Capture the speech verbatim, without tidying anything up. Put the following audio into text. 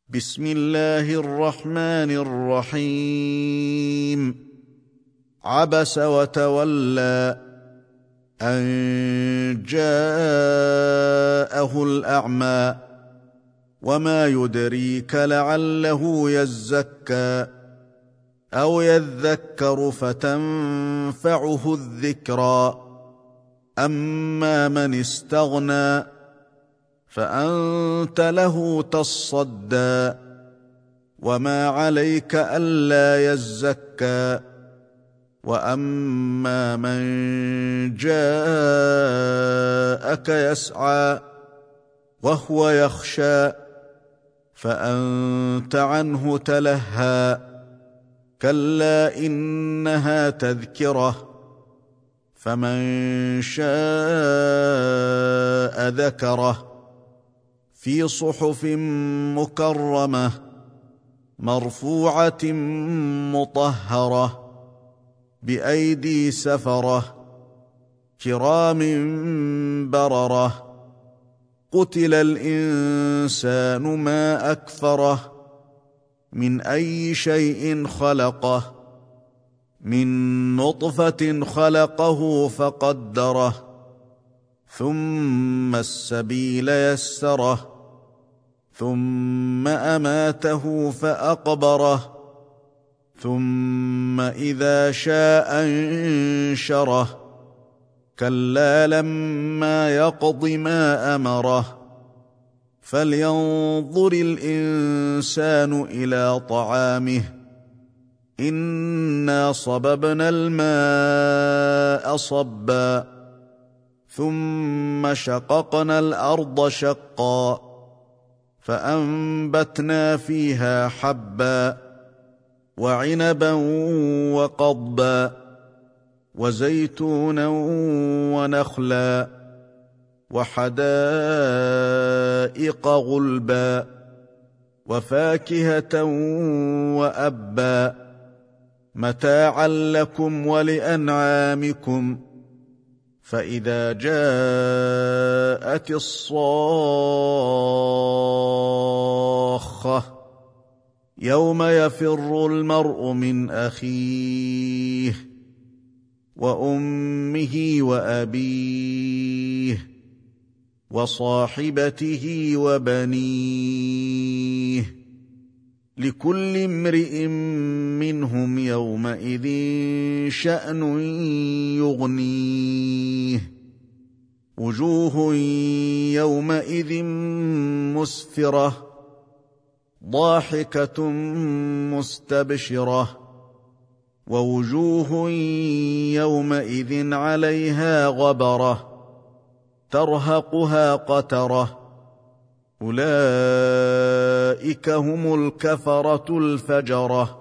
بسم الله الرحمن الرحيم. عبس وتولى أن جاءه الأعمى وما يدريك لعله يزكى أو يذكر فتنفعه الذكرى أما من استغنى فأنت له تصدى وما عليك ألا يزكى وأما من جاءك يسعى وهو يخشى فأنت عنه تلهى كلا إنها تذكرة فمن شاء ذكره في صحف مكرمة مرفوعة مطهرة بأيدي سفرة كرام بررة قتل الإنسان ما أكفره من أي شيء خلقه من نطفة خلقه فقدره ثم السبيل يسره ثم أماته فأقبره ثم إذا شاء انشره كلا لما يقض ما أمره فلينظر الإنسان إلى طعامه إنا صببنا الماء صبا ثم شققنا الأرض شقا فأنبتنا فيها حبا وعنبا وقضبا وزيتونا ونخلا وحدائق غلبا وفاكهة وأبا متاعا لكم ولأنعامكم فإذا جاءت الصاخة يوم يفر المرء من أخيه وأمه وأبيه وصاحبته وبنيه لكل امرئ منهم يومئذ شأن يغنيه وجوه يومئذ مسفرة ضاحكة مستبشرة ووجوه يومئذ عليها غبرة ترهقها قترة أولئك هم الكفرة الفجرة